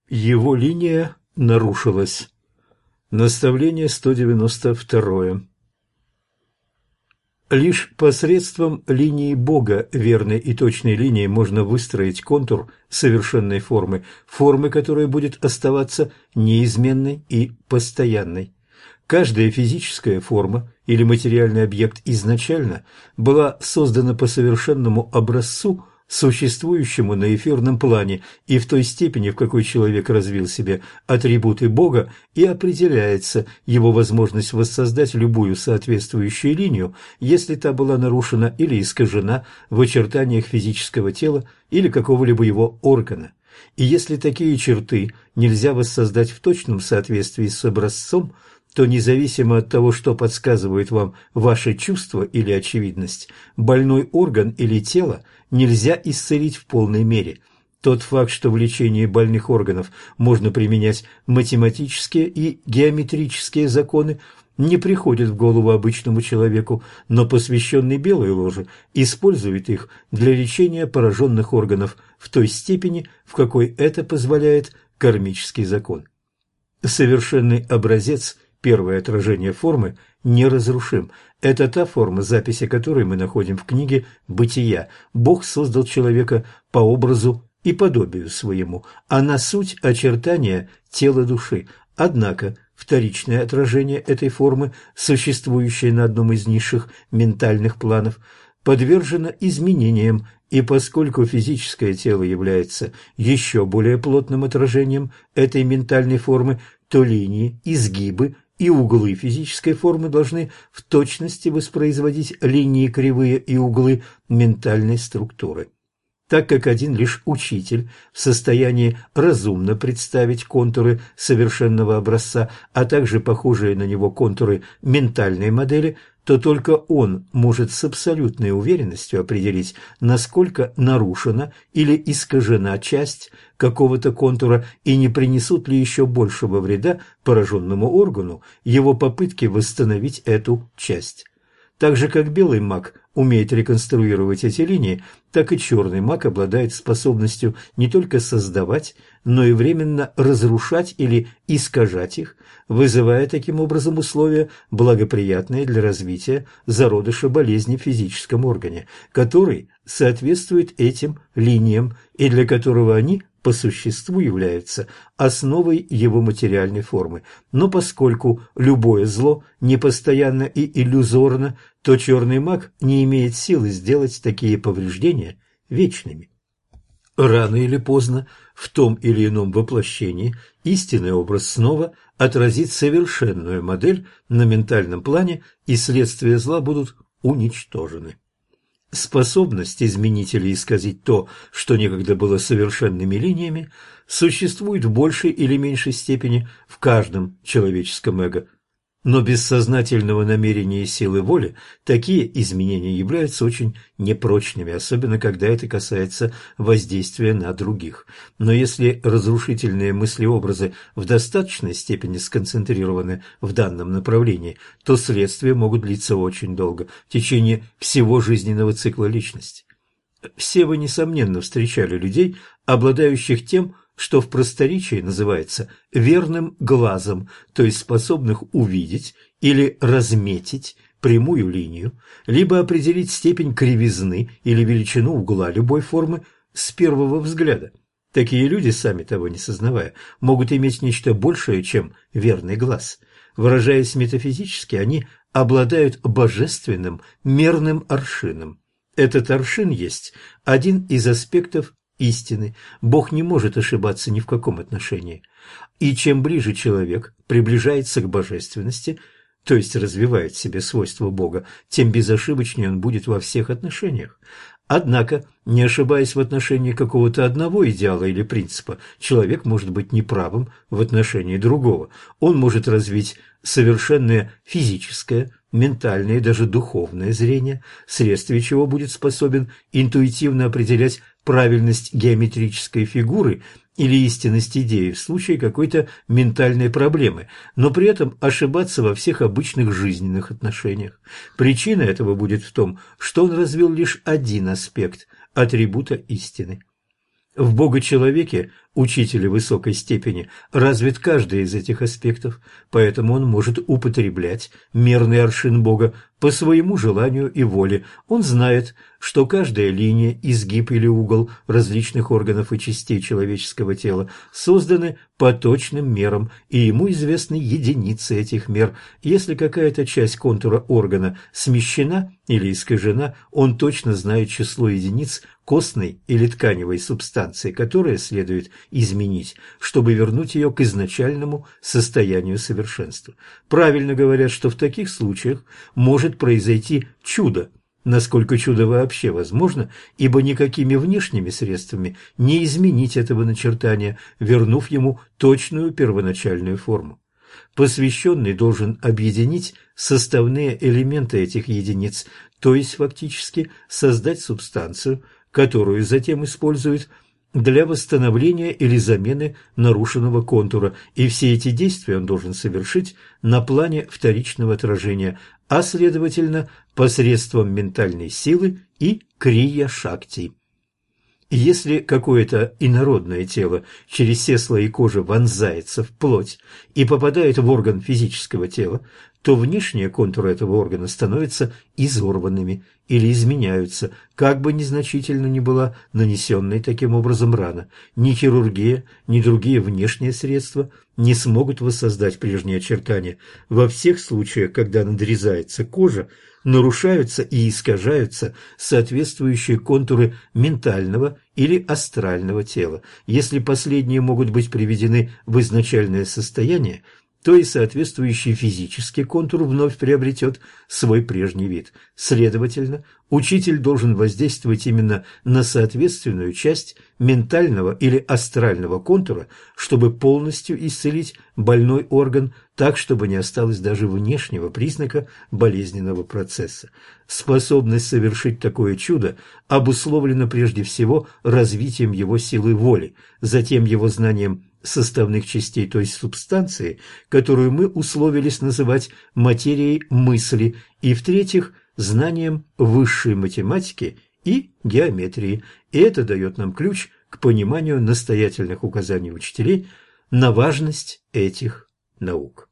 Его линия нарушилась. Наставление 192. Лишь посредством линии Бога, верной и точной линии, можно выстроить контур совершенной формы, которая будет оставаться неизменной и постоянной. Каждая физическая форма или материальный объект изначально была создана по совершенному образцу, существующему на эфирном плане, и в той степени, в какой человек развил себе атрибуты Бога, и определяется его возможность воссоздать любую соответствующую линию, если та была нарушена или искажена в очертаниях физического тела или какого-либо его органа. И если такие черты нельзя воссоздать в точном соответствии с образцом, то независимо от того, что подсказывает вам ваше чувство или очевидность, больной орган или тело нельзя исцелить в полной мере. Тот факт, что в лечении больных органов можно применять математические и геометрические законы, не приходит в голову обычному человеку, но посвященный белой ложе использует их для лечения пораженных органов в той степени, в какой это позволяет кармический закон. Совершенный образец – первое отражение формы неразрушим. Это та форма, записи которой мы находим в книге «Бытия». Бог создал человека по образу и подобию своему. Она суть очертания тела души. Однако вторичное отражение этой формы, существующее на одном из низших ментальных планов, подвержено изменениям, и поскольку физическое тело является еще более плотным отражением этой ментальной формы, то линии, изгибы и углы физической формы должны в точности воспроизводить линии, кривые и углы ментальной структуры. Так как один лишь учитель в состоянии разумно представить контуры совершенного образца, а также похожие на него контуры ментальной модели, то только он может с абсолютной уверенностью определить, насколько нарушена или искажена часть какого-то контура и не принесут ли еще большего вреда пораженному органу его попытки восстановить эту часть. Так же, как белый маг умеет реконструировать эти линии, так и черный маг обладает способностью не только создавать, но и временно разрушать или искажать их, вызывая таким образом условия, благоприятные для развития зародыша болезни в физическом органе, который соответствует этим линиям и для которого они по существу являются основой его материальной формы. Но поскольку любое зло непостоянно и иллюзорно, то черный маг не имеет силы сделать такие повреждения вечными. Рано или поздно, в том или ином воплощении, истинный образ снова отразит совершенную модель на ментальном плане, и следствия зла будут уничтожены. Способность изменить или исказить то, что некогда было совершенными линиями, существует в большей или меньшей степени в каждом человеческом эго. Но без сознательного намерения и силы воли такие изменения являются очень непрочными, особенно когда это касается воздействия на других. Но если разрушительные мысли-образы в достаточной степени сконцентрированы в данном направлении, то следствия могут длиться очень долго, в течение всего жизненного цикла личности. Все вы, несомненно, встречали людей, обладающих тем, что в просторечии называется верным глазом, то есть способных увидеть или разметить прямую линию, либо определить степень кривизны или величину угла любой формы с первого взгляда. Такие люди, сами того не сознавая, могут иметь нечто большее, чем верный глаз. Выражаясь метафизически, они обладают божественным мерным аршином. Этот аршин есть один из аспектов истины. Бог не может ошибаться ни в каком отношении. И чем ближе человек приближается к божественности, то есть развивает в себе свойства Бога, тем безошибочнее он будет во всех отношениях. Однако, не ошибаясь в отношении какого-то одного идеала или принципа, человек может быть неправым в отношении другого. Он может развить совершенное физическое, ментальное и даже духовное зрение, вследствие чего будет способен интуитивно определять правильность геометрической фигуры или истинность идеи в случае какой-то ментальной проблемы, но при этом ошибаться во всех обычных жизненных отношениях. Причина этого будет в том, что он развил лишь один аспект – атрибута истины. В Бога-человеке учителя высокой степени развит каждый из этих аспектов, поэтому он может употреблять мерный аршин Бога по своему желанию и воле. Он знает, что каждая линия, изгиб или угол различных органов и частей человеческого тела созданы по точным мерам, и ему известны единицы этих мер. Если какая-то часть контура органа смещена или искажена, он точно знает число единиц костной или тканевой субстанции, которые следует изменить, чтобы вернуть ее к изначальному состоянию совершенства. Правильно говорят, что в таких случаях может произойти чудо, насколько чудо вообще возможно, ибо никакими внешними средствами не изменить этого начертания, вернув ему точную первоначальную форму. Посвященный должен объединить составные элементы этих единиц, то есть фактически создать субстанцию, которую затем используют для восстановления или замены нарушенного контура, и все эти действия он должен совершить на плане вторичного отражения, а следовательно посредством ментальной силы и крия-шакти. Если какое-то инородное тело через все слои кожи вонзается в плоть и попадает в орган физического тела, то внешние контуры этого органа становятся изорванными или изменяются, как бы незначительно ни была нанесенная таким образом рана. Ни хирургия, ни другие внешние средства не смогут воссоздать прежние очертания. Во всех случаях, когда надрезается кожа, нарушаются и искажаются соответствующие контуры ментального или астрального тела. Если последние могут быть приведены в изначальное состояние, то и соответствующий физический контур вновь приобретет свой прежний вид. Следовательно, учитель должен воздействовать именно на соответственную часть ментального или астрального контура, чтобы полностью исцелить больной орган так, чтобы не осталось даже внешнего признака болезненного процесса. Способность совершить такое чудо обусловлена прежде всего развитием его силы воли, затем его знанием составных частей, то есть субстанции, которую мы условились называть материей мысли, и, в-третьих, знанием высшей математики и геометрии. И это дает нам ключ к пониманию настоятельных указаний учителей на важность этих наук.